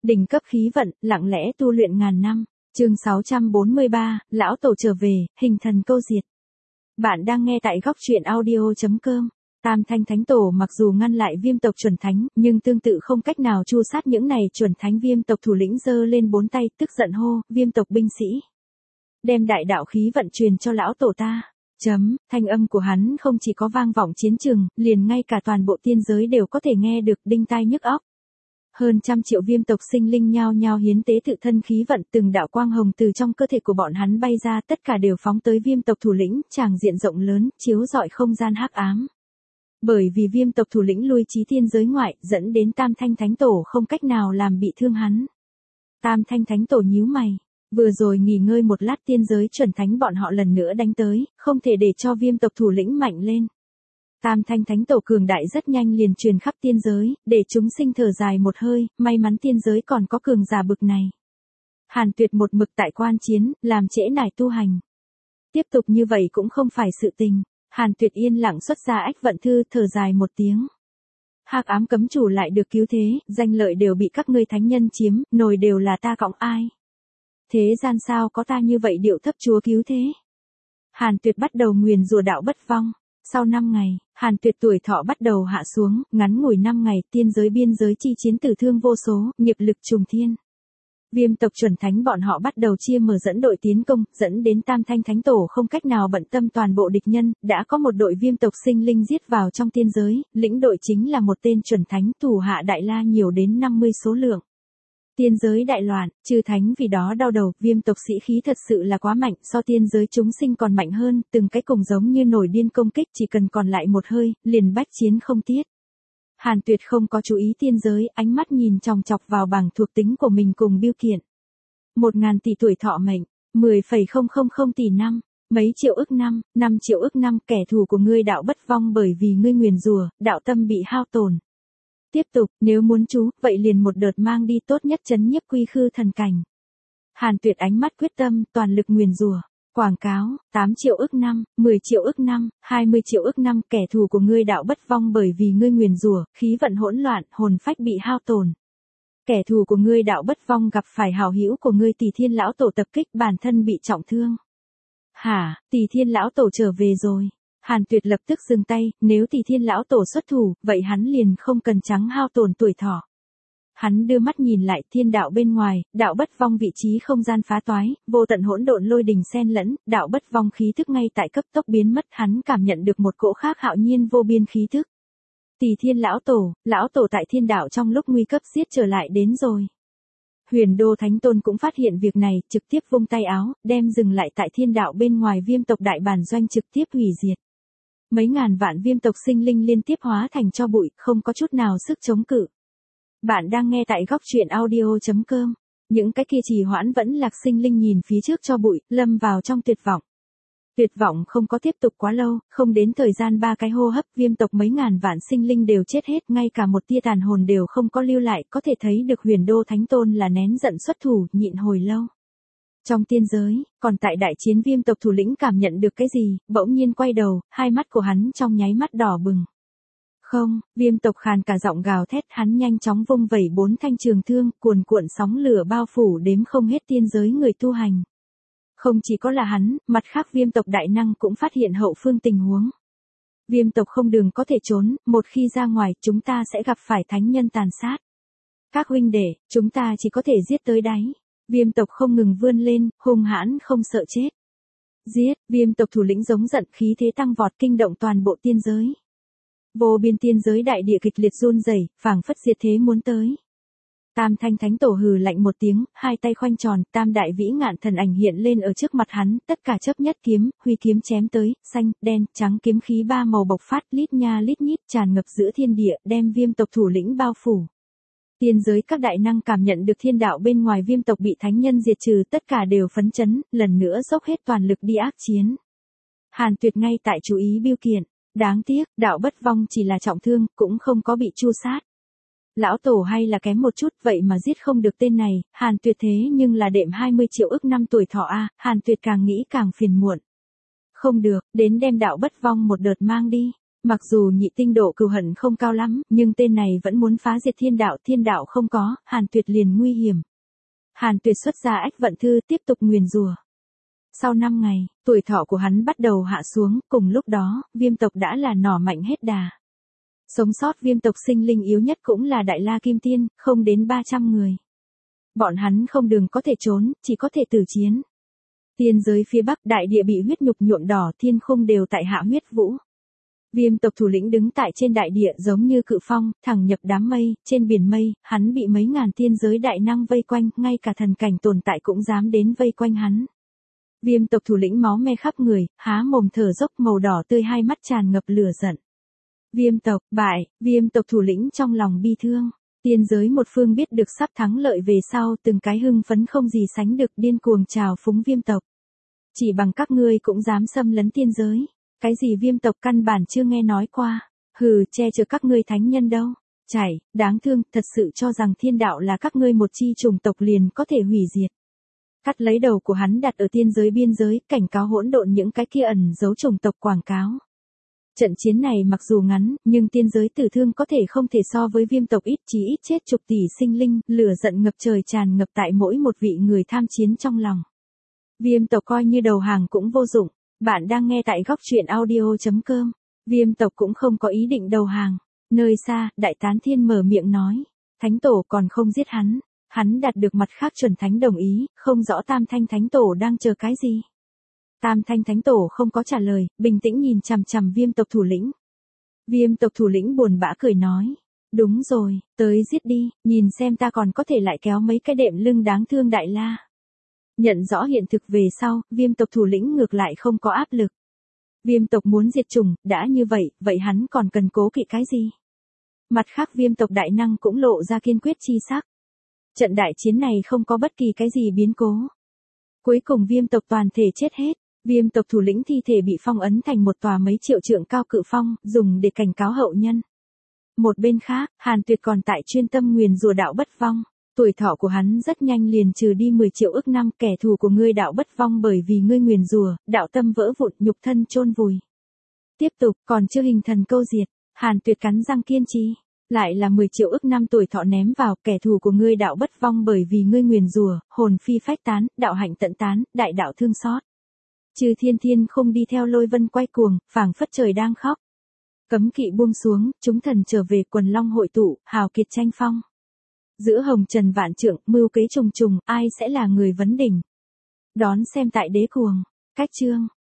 Đỉnh cấp khí vận, lặng lẽ tu luyện ngàn năm. Chương 643, lão tổ trở về, hình thần câu diệt. Bạn đang nghe tại góc truyện audio.com. Tam Thanh Thánh Tổ mặc dù ngăn lại Viêm tộc chuẩn thánh, nhưng tương tự không cách nào tru sát những này chuẩn thánh. Viêm tộc thủ lĩnh giơ lên 4 tay, tức giận hô, Viêm tộc binh sĩ, đem đại đạo khí vận truyền cho lão tổ ta. Thanh âm của hắn không chỉ có vang vọng chiến trường, liền ngay cả toàn bộ tiên giới đều có thể nghe được, đinh tai nhức óc. Hơn 100 triệu viêm tộc sinh linh nhao nhao hiến tế tự thân khí vận, từng đạo quang hồng từ trong cơ thể của bọn hắn bay ra, tất cả đều phóng tới Viêm tộc thủ lĩnh, tràng diện rộng lớn, chiếu rọi không gian hắc ám. Bởi vì Viêm tộc thủ lĩnh lui chí tiên giới ngoại, dẫn đến Tam Thanh Thánh Tổ không cách nào làm bị thương hắn. Tam Thanh Thánh Tổ nhíu mày, vừa rồi nghỉ ngơi một lát, tiên giới chuẩn thánh bọn họ lần nữa đánh tới, không thể để cho Viêm tộc thủ lĩnh mạnh lên. Tam Thanh Thánh Tổ cường đại rất nhanh liền truyền khắp tiên giới, để chúng sinh thở dài một hơi, may mắn tiên giới còn có cường giả bực này. Hàn Tuyệt một mực tại quan chiến, làm trễ nải tu hành. Tiếp tục như vậy cũng không phải sự tình. Hàn Tuyệt yên lặng xuất ra ách vận thư, thở dài một tiếng. Hắc ám cấm chủ lại được cứu thế, danh lợi đều bị các ngươi thánh nhân chiếm, nồi đều là ta cõng ai. Thế gian sao có ta như vậy điệu thấp chúa cứu thế. Hàn Tuyệt bắt đầu nguyền rủa đạo bất vong. Sau 5 ngày, Hàn Tuyệt tuổi thọ bắt đầu hạ xuống, ngắn ngủi 5 ngày, tiên giới biên giới chi chiến tử thương vô số, nghiệp lực trùng thiên. Viêm tộc chuẩn thánh bọn họ bắt đầu chia mở dẫn đội tiến công, dẫn đến Tam Thanh Thánh Tổ không cách nào bận tâm toàn bộ địch nhân, đã có một đội viêm tộc sinh linh giết vào trong tiên giới, lĩnh đội chính là một tên chuẩn thánh, thủ hạ đại la nhiều đến 50 số lượng. Tiên giới đại loạn, chư thánh vì đó đau đầu, viêm tộc sĩ khí thật sự là quá mạnh, so tiên giới chúng sinh còn mạnh hơn, từng cái cùng giống như nổi điên công kích, chỉ cần còn lại một hơi, liền bách chiến không tiết. Hàn Tuyệt không có chú ý tiên giới, ánh mắt nhìn chòng chọc vào bảng thuộc tính của mình cùng biêu kiện. 1.000 tỷ tuổi thọ mệnh, 10,000 tỷ năm, mấy triệu ức năm, 5 triệu ức năm, kẻ thù của ngươi đạo bất vong bởi vì ngươi nguyền rủa, đạo tâm bị hao tổn. Tiếp tục, nếu muốn chú, vậy liền một đợt mang đi, tốt nhất chấn nhiếp quy khư thần cảnh. Hàn Tuyệt ánh mắt quyết tâm, toàn lực nguyền rủa. Quảng cáo, 8 triệu ức năm, 10 triệu ức năm, 20 triệu ức năm, kẻ thù của ngươi đạo bất vong bởi vì ngươi nguyền rủa, khí vận hỗn loạn, hồn phách bị hao tổn. Kẻ thù của ngươi đạo bất vong gặp phải hảo hữu của ngươi Tỷ Thiên lão tổ tập kích, bản thân bị trọng thương. Hả, Tỷ Thiên lão tổ trở về rồi. Hàn Tuyệt lập tức dừng tay, nếu Tỷ Thiên lão tổ xuất thủ, vậy hắn liền không cần trắng hao tổn tuổi thọ. Hắn đưa mắt nhìn lại, thiên đạo bên ngoài, đạo bất vong vị trí không gian phá toái, vô tận hỗn độn lôi đình xen lẫn, đạo bất vong khí thức ngay tại cấp tốc biến mất, hắn cảm nhận được một cỗ khác hạo nhiên vô biên khí thức. Tỷ Thiên lão tổ tại thiên đạo trong lúc nguy cấp giết trở lại đến rồi. Huyền Đô Thánh Tôn cũng phát hiện việc này, trực tiếp vung tay áo, đem dừng lại tại thiên đạo bên ngoài viêm tộc đại bản doanh trực tiếp hủy diệt. Mấy ngàn vạn viêm tộc sinh linh liên tiếp hóa thành tro bụi, không có chút nào sức chống cự. Bạn đang nghe tại góc truyện audio.com. Những cái kia trì hoãn vẫn lạc sinh linh nhìn phía trước tro bụi, lâm vào trong tuyệt vọng. Tuyệt vọng không có tiếp tục quá lâu, không đến thời gian 3 cái hô hấp, viêm tộc mấy ngàn vạn sinh linh đều chết hết, ngay cả một tia tàn hồn đều không có lưu lại, có thể thấy được Huyền Đô Thánh Tôn là nén giận xuất thủ, nhịn hồi lâu. Trong tiên giới, còn tại đại chiến viêm tộc thủ lĩnh cảm nhận được cái gì, bỗng nhiên quay đầu, hai mắt của hắn trong nháy mắt đỏ bừng. Không, viêm tộc khàn cả giọng gào thét, hắn nhanh chóng vung vẩy 4 thanh trường thương, cuồn cuộn sóng lửa bao phủ đếm không hết tiên giới người tu hành. Không chỉ có là hắn, mặt khác viêm tộc đại năng cũng phát hiện hậu phương tình huống. Viêm tộc không đường có thể trốn, một khi ra ngoài, chúng ta sẽ gặp phải thánh nhân tàn sát. Các huynh đệ, chúng ta chỉ có thể giết tới đáy. Viêm tộc không ngừng vươn lên, hung hãn không sợ chết. Giết, viêm tộc thủ lĩnh giống giận, khí thế tăng vọt, kinh động toàn bộ tiên giới. Vô biên tiên giới đại địa kịch liệt run rẩy, phảng phất diệt thế muốn tới. Tam Thanh Thánh Tổ hừ lạnh một tiếng, hai tay khoanh tròn, tam đại vĩ ngạn thần ảnh hiện lên ở trước mặt hắn, tất cả chấp nhất kiếm, huy kiếm chém tới, xanh, đen, trắng kiếm khí ba màu bộc phát, lít nha lít nhít tràn ngập giữa thiên địa, đem viêm tộc thủ lĩnh bao phủ. Tiên giới các đại năng cảm nhận được thiên đạo bên ngoài viêm tộc bị thánh nhân diệt trừ, tất cả đều phấn chấn, lần nữa dốc hết toàn lực đi ác chiến. Hàn Tuyệt ngay tại chú ý biêu kiện. Đáng tiếc, đạo bất vong chỉ là trọng thương, cũng không có bị tru sát. Lão tổ hay là kém một chút, vậy mà giết không được tên này, Hàn Tuyệt thế nhưng là đệm 20 triệu ức năm tuổi thọ a, Hàn Tuyệt càng nghĩ càng phiền muộn. Không được, đến đem đạo bất vong một đợt mang đi. Mặc dù nhị tinh độ cừu hận không cao lắm, nhưng tên này vẫn muốn phá diệt thiên đạo không có, Hàn Tuyệt liền nguy hiểm. Hàn Tuyệt xuất ra ách vận thư tiếp tục nguyền rủa. Sau 5 ngày, tuổi thọ của hắn bắt đầu hạ xuống, cùng lúc đó, viêm tộc đã là nỏ mạnh hết đà. Sống sót viêm tộc sinh linh yếu nhất cũng là Đại La Kim Tiên, không đến 300 người. Bọn hắn không đường có thể trốn, chỉ có thể tử chiến. Tiên giới phía Bắc đại địa bị huyết nhục nhuộm đỏ, thiên khung đều tại hạ huyết vũ. Viêm tộc thủ lĩnh đứng tại trên đại địa giống như cự phong, thẳng nhập đám mây, trên biển mây, hắn bị mấy ngàn tiên giới đại năng vây quanh, ngay cả thần cảnh tồn tại cũng dám đến vây quanh hắn. Viêm tộc thủ lĩnh máu me khắp người, há mồm thở dốc màu đỏ tươi, hai mắt tràn ngập lửa giận. Viêm tộc, bại, viêm tộc thủ lĩnh trong lòng bi thương. Tiên giới một phương biết được sắp thắng lợi về sau, từng cái hưng phấn không gì sánh được, điên cuồng trào phúng viêm tộc. Chỉ bằng các ngươi cũng dám xâm lấn tiên giới. Cái gì viêm tộc căn bản chưa nghe nói qua. Hừ, che chở các ngươi thánh nhân đâu. Chảy, đáng thương, thật sự cho rằng thiên đạo là các ngươi một chi chủng tộc liền có thể hủy diệt. Cắt lấy đầu của hắn đặt ở tiên giới biên giới, cảnh cáo hỗn độn những cái kia ẩn giấu chủng tộc quảng cáo. Trận chiến này mặc dù ngắn, nhưng tiên giới tử thương có thể không thể so với viêm tộc, ít chí ít chết chục tỷ sinh linh, lửa giận ngập trời tràn ngập tại mỗi một vị người tham chiến trong lòng. Viêm tộc coi như đầu hàng cũng vô dụng. Bạn đang nghe tại góc truyện audio.com. Viêm tộc cũng không có ý định đầu hàng. Nơi xa, Đại Tán Thiên mở miệng nói. Thánh tổ còn không giết hắn. Hắn đạt được mặt khác chuẩn thánh đồng ý, không rõ Tam Thanh Thánh tổ đang chờ cái gì. Tam Thanh Thánh tổ không có trả lời, bình tĩnh nhìn chằm chằm viêm tộc thủ lĩnh. Viêm tộc thủ lĩnh buồn bã cười nói. Đúng rồi, tới giết đi, nhìn xem ta còn có thể lại kéo mấy cái đệm lưng đáng thương Đại La. Nhận rõ hiện thực về sau, viêm tộc thủ lĩnh ngược lại không có áp lực. Viêm tộc muốn diệt chủng, đã như vậy hắn còn cần cố kỵ cái gì? Mặt khác viêm tộc đại năng cũng lộ ra kiên quyết chi sắc. Trận đại chiến này không có bất kỳ cái gì biến cố. Cuối cùng viêm tộc toàn thể chết hết. Viêm tộc thủ lĩnh thi thể bị phong ấn thành một tòa mấy triệu trượng cao cự phong, dùng để cảnh cáo hậu nhân. Một bên khác, Hàn Tuyệt còn tại chuyên tâm nguyền rủa đạo bất vong. Tuổi thọ của hắn rất nhanh liền trừ đi 10 triệu ức năm, kẻ thù của ngươi đạo bất vong bởi vì ngươi nguyền rủa, đạo tâm vỡ vụn, nhục thân chôn vùi. Tiếp tục, còn chưa hình thần câu diệt, Hàn Tuyệt cắn răng kiên trì, lại là 10 triệu ức năm tuổi thọ ném vào, kẻ thù của ngươi đạo bất vong bởi vì ngươi nguyền rủa, hồn phi phách tán, đạo hạnh tận tán, đại đạo thương xót. Chư thiên không đi theo lôi vân quay cuồng, phảng phất trời đang khóc. Cấm kỵ buông xuống, chúng thần trở về, quần long hội tụ, hào kiệt tranh phong. Giữa hồng trần vạn trượng, mưu kế trùng trùng, ai sẽ là người vấn đỉnh? Đón xem tại Đế Cuồng. Cách chương.